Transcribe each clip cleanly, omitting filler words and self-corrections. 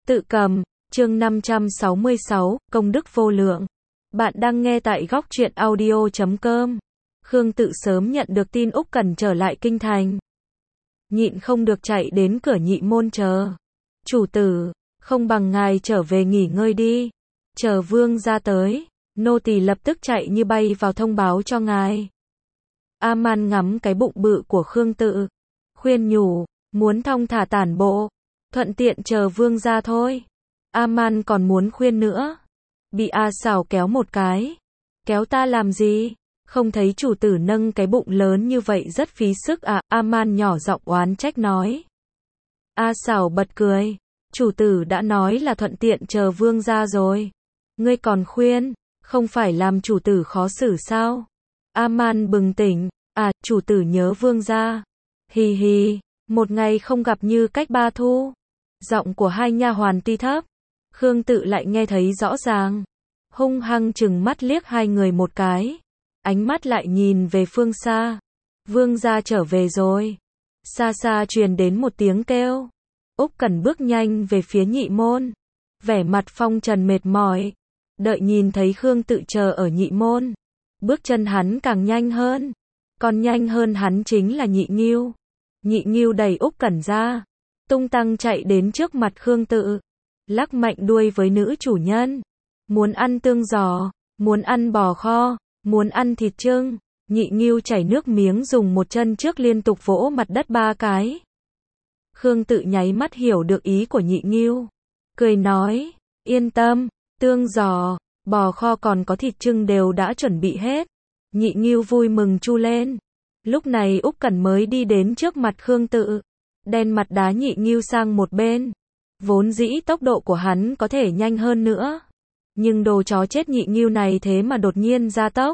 Tự cầm, chương 566, công đức vô lượng. Bạn đang nghe tại góc truyện audio.com. Khương Tự sớm nhận được tin Úc Cẩn trở lại kinh thành. Nhịn không được chạy đến cửa Nhị môn chờ. Chủ tử, không bằng ngài trở về nghỉ ngơi đi. Chờ vương gia tới, nô tỳ lập tức chạy như bay vào thông báo cho ngài. A-man ngắm cái bụng bự của Khương Tự, khuyên nhủ, muốn thong thả tản bộ, thuận tiện chờ vương gia thôi. A-man còn muốn khuyên nữa, bị A Sảo kéo một cái. Kéo ta làm gì? Không thấy chủ tử nâng cái bụng lớn như vậy rất phí sức à? A-man nhỏ giọng oán trách nói. A Sảo bật cười, chủ tử đã nói là thuận tiện chờ vương gia rồi. Ngươi còn khuyên, không phải làm chủ tử khó xử sao? A-man bừng tỉnh, à, chủ tử nhớ vương gia. Hì hì, một ngày không gặp như cách ba thu. Giọng của hai nha hoàn tuy thấp, Khương Tự lại nghe thấy rõ ràng. Hung hăng chừng mắt liếc hai người một cái, ánh mắt lại nhìn về phương xa. Vương gia trở về rồi. Xa xa truyền đến một tiếng kêu. Úc Cẩn bước nhanh về phía Nhị môn, vẻ mặt phong trần mệt mỏi. Đợi nhìn thấy Khương Tự chờ ở Nhị môn, bước chân hắn càng nhanh hơn. Còn nhanh hơn hắn chính là Nhị Ngưu. Nhị Ngưu đẩy Úc Cẩn ra, tung tăng chạy đến trước mặt Khương Tự, lắc mạnh đuôi với nữ chủ nhân. Muốn ăn tương giò, muốn ăn bò kho, muốn ăn thịt chưng. Nhị Ngưu chảy nước miếng dùng một chân trước liên tục vỗ mặt đất 3 cái. Khương Tự nháy mắt hiểu được ý của Nhị Ngưu, cười nói, yên tâm, tương giò, bò kho còn có thịt chưng đều đã chuẩn bị hết. Nhị Ngưu vui mừng chu lên. Lúc này Úc Cẩn mới đi đến trước mặt Khương Tự, đen mặt đá Nhị Ngưu sang một bên. Vốn dĩ tốc độ của hắn có thể nhanh hơn nữa, nhưng đồ chó chết Nhị Ngưu này thế mà đột nhiên gia tốc.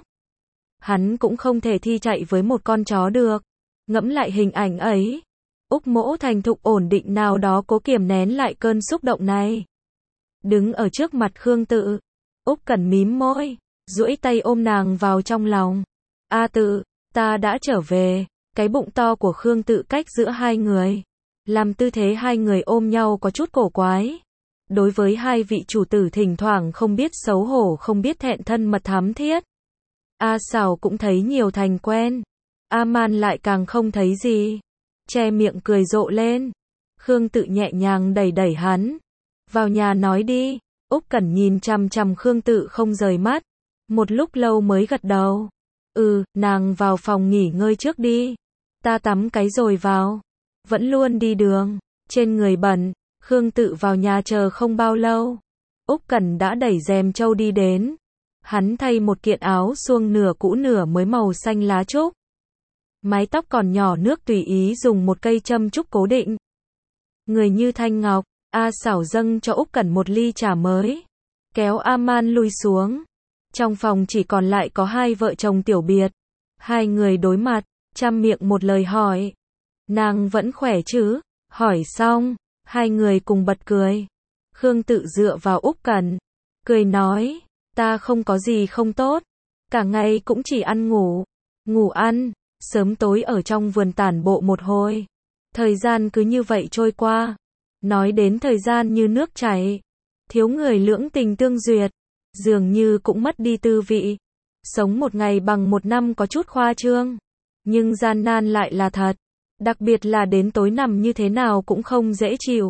Hắn cũng không thể thi chạy với một con chó được. Ngẫm lại hình ảnh ấy, Úc Mỗ thành thục ổn định nào đó cố kiềm nén lại cơn xúc động này. Đứng ở trước mặt Khương Tự, Úc Cẩn mím môi, duỗi tay ôm nàng vào trong lòng. A Tự, ta đã trở về. Cái bụng to của Khương Tự cách giữa hai người, làm tư thế hai người ôm nhau có chút cổ quái. Đối với hai vị chủ tử thỉnh thoảng không biết xấu hổ không biết thẹn thân mật thắm thiết. A Sảo cũng thấy nhiều thành quen. A-man lại càng không thấy gì, che miệng cười rộ lên. Khương Tự nhẹ nhàng đẩy đẩy hắn. Vào nhà nói đi. Úc Cẩn nhìn chằm chằm Khương Tự không rời mắt. Một lúc lâu mới gật đầu. Nàng vào phòng nghỉ ngơi trước đi. Ta tắm cái rồi vào. Vẫn luôn đi đường, trên người bẩn. Khương Tự vào nhà chờ không bao lâu, Úc Cẩn đã đẩy rèm trâu đi đến. Hắn thay một kiện áo suông nửa cũ nửa mới màu xanh lá trúc. Mái tóc còn nhỏ nước tùy ý dùng một cây châm trúc cố định. Người như thanh ngọc. A Sảo dâng cho Úc Cẩn một ly trà mới, kéo A-man lui xuống. Trong phòng chỉ còn lại có hai vợ chồng tiểu biệt. Hai người đối mặt, trăm miệng một lời hỏi. Nàng vẫn khỏe chứ? Hỏi xong, hai người cùng bật cười. Khương Tự dựa vào Úc Cẩn, cười nói, ta không có gì không tốt. Cả ngày cũng chỉ ăn ngủ, ngủ ăn, sớm tối ở trong vườn tản bộ một hồi. Thời gian cứ như vậy trôi qua. Nói đến thời gian như nước chảy, thiếu người lưỡng tình tương duyệt, dường như cũng mất đi tư vị. Sống một ngày bằng một năm có chút khoa trương, nhưng gian nan lại là thật. Đặc biệt là đến tối nằm như thế nào cũng không dễ chịu.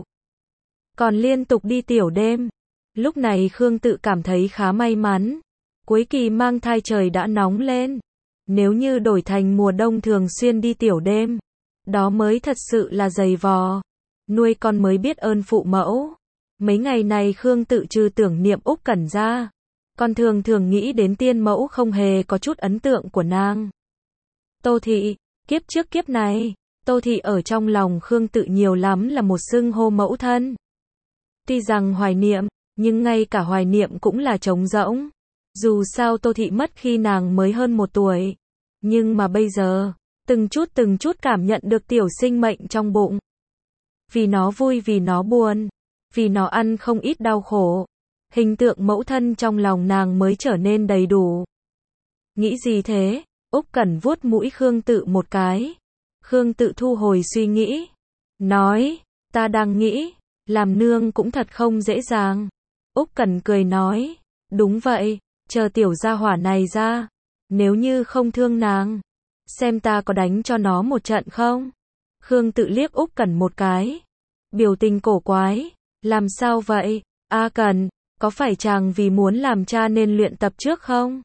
Còn liên tục đi tiểu đêm. Lúc này Khương Tự cảm thấy khá may mắn. Cuối kỳ mang thai trời đã nóng lên. Nếu như đổi thành mùa đông thường xuyên đi tiểu đêm, đó mới thật sự là dày vò. Nuôi con mới biết ơn phụ mẫu. Mấy ngày này Khương Tự trừ tưởng niệm Úc Cẩn ra, còn thường thường nghĩ đến tiên mẫu không hề có chút ấn tượng của nàng. Tô thị, kiếp trước kiếp này, Tô thị ở trong lòng Khương Tự nhiều lắm là một xưng hô mẫu thân. Tuy rằng hoài niệm, nhưng ngay cả hoài niệm cũng là trống rỗng. Dù sao Tô thị mất khi nàng mới hơn 1 tuổi, nhưng mà bây giờ, từng chút cảm nhận được tiểu sinh mệnh trong bụng. Vì nó vui vì nó buồn, vì nó ăn không ít đau khổ, hình tượng mẫu thân trong lòng nàng mới trở nên đầy đủ. Nghĩ gì thế? Úc Cẩn vuốt mũi Khương Tự một cái. Khương Tự thu hồi suy nghĩ, nói, ta đang nghĩ, làm nương cũng thật không dễ dàng. Úc Cẩn cười nói, đúng vậy, chờ tiểu gia hỏa này ra, nếu như không thương nàng, xem ta có đánh cho nó một trận không? Khương Tự liếc Úc Cẩn một cái, biểu tình cổ quái, làm sao vậy? A Cẩn, có phải chàng vì muốn làm cha nên luyện tập trước không?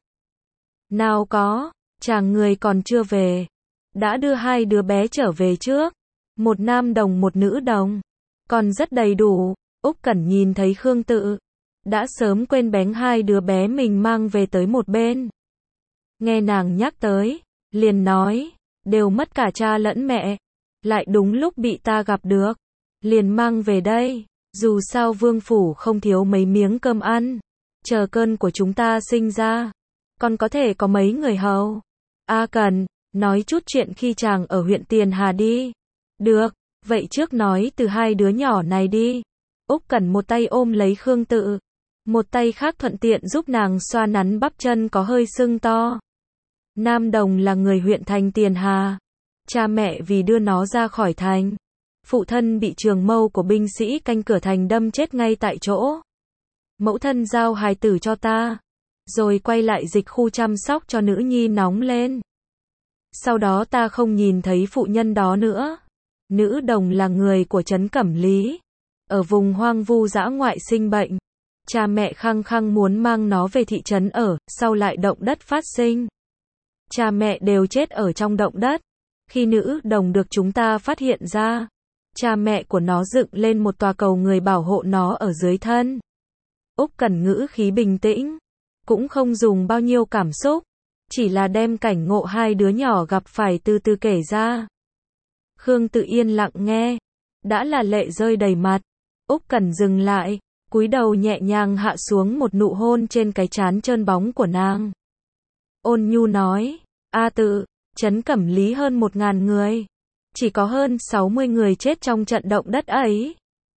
Nào có, chàng người còn chưa về, đã đưa hai đứa bé trở về trước, một nam đồng một nữ đồng, còn rất đầy đủ. Úc Cẩn nhìn thấy Khương Tự, đã sớm quên bén hai đứa bé mình mang về tới một bên. Nghe nàng nhắc tới, liền nói, đều mất cả cha lẫn mẹ, lại đúng lúc bị ta gặp được, liền mang về đây, dù sao vương phủ không thiếu mấy miếng cơm ăn, chờ cơn của chúng ta sinh ra, còn có thể có mấy người hầu. A Cẩn, nói chút chuyện khi chàng ở huyện Tiền Hà đi. Được, vậy trước nói từ hai đứa nhỏ này đi. Úc Cẩn một tay ôm lấy Khương Tự, một tay khác thuận tiện giúp nàng xoa nắn bắp chân có hơi sưng to. Nam đồng là người huyện thành Tiền Hà, cha mẹ vì đưa nó ra khỏi thành, phụ thân bị trường mâu của binh sĩ canh cửa thành đâm chết ngay tại chỗ. Mẫu thân giao hài tử cho ta, rồi quay lại dịch khu chăm sóc cho nữ nhi nóng lên. Sau đó ta không nhìn thấy phụ nhân đó nữa. Nữ đồng là người của trấn Cẩm Lý, ở vùng hoang vu dã ngoại sinh bệnh. Cha mẹ khăng khăng muốn mang nó về thị trấn ở, sau lại động đất phát sinh. Cha mẹ đều chết ở trong động đất. Khi nữ đồng được chúng ta phát hiện ra, cha mẹ của nó dựng lên một tòa cầu người bảo hộ nó ở dưới thân. Úc Cẩn ngữ khí bình tĩnh, cũng không dùng bao nhiêu cảm xúc, chỉ là đem cảnh ngộ hai đứa nhỏ gặp phải từ từ kể ra. Khương Tự yên lặng nghe, đã là lệ rơi đầy mặt. Úc Cẩn dừng lại, cúi đầu nhẹ nhàng hạ xuống một nụ hôn trên cái trán trơn bóng của nàng. Ôn nhu nói, A Tự, trấn Cẩm Lý hơn 1000 người, chỉ có hơn 60 người chết trong trận động đất ấy.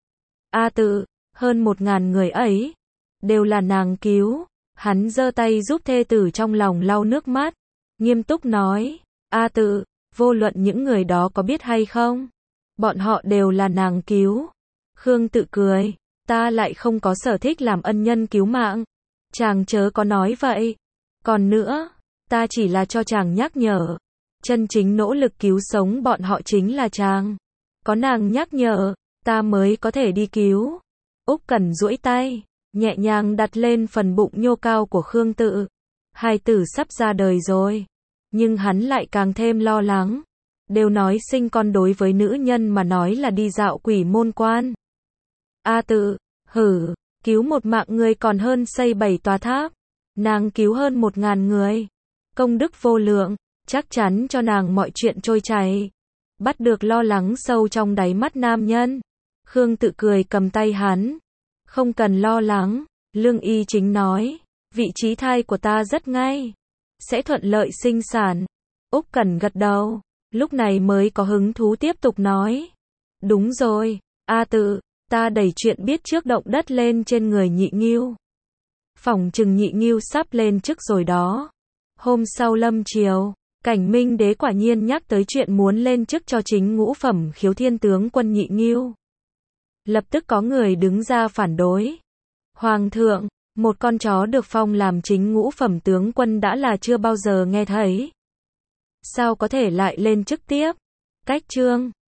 A Tự, hơn 1000 người ấy, đều là nàng cứu. Hắn giơ tay giúp thê tử trong lòng lau nước mắt, nghiêm túc nói, A Tự, vô luận những người đó có biết hay không, bọn họ đều là nàng cứu. Khương Tự cười, ta lại không có sở thích làm ân nhân cứu mạng, chàng chớ có nói vậy. Còn nữa, ta chỉ là cho chàng nhắc nhở, chân chính nỗ lực cứu sống bọn họ chính là chàng. Có nàng nhắc nhở, ta mới có thể đi cứu. Úc Cẩn duỗi tay, nhẹ nhàng đặt lên phần bụng nhô cao của Khương Tự. Hài tử sắp ra đời rồi, nhưng hắn lại càng thêm lo lắng. Đều nói sinh con đối với nữ nhân mà nói là đi dạo quỷ môn quan. A Tự, hử, cứu một mạng người còn hơn xây 7 tòa tháp. Nàng cứu hơn 1000 người, công đức vô lượng, chắc chắn cho nàng mọi chuyện trôi chảy. Bắt được lo lắng sâu trong đáy mắt nam nhân. Khương Tự cười cầm tay hắn. Không cần lo lắng, Lương Y Chính nói, vị trí thai của ta rất ngay, sẽ thuận lợi sinh sản. Úc Cẩn gật đầu, lúc này mới có hứng thú tiếp tục nói. Đúng rồi, A Tự, ta đẩy chuyện biết trước động đất lên trên người Nhị Ngưu. Phỏng chừng Nhị Ngưu sắp lên chức rồi đó. Hôm sau lâm chiều, Cảnh Minh Đế quả nhiên nhắc tới chuyện muốn lên chức cho chính ngũ phẩm khiếu thiên tướng quân Nhị Ngưu. Lập tức có người đứng ra phản đối. Hoàng thượng, một con chó được phong làm chính ngũ phẩm tướng quân đã là chưa bao giờ nghe thấy. Sao có thể lại lên chức tiếp? Cách chương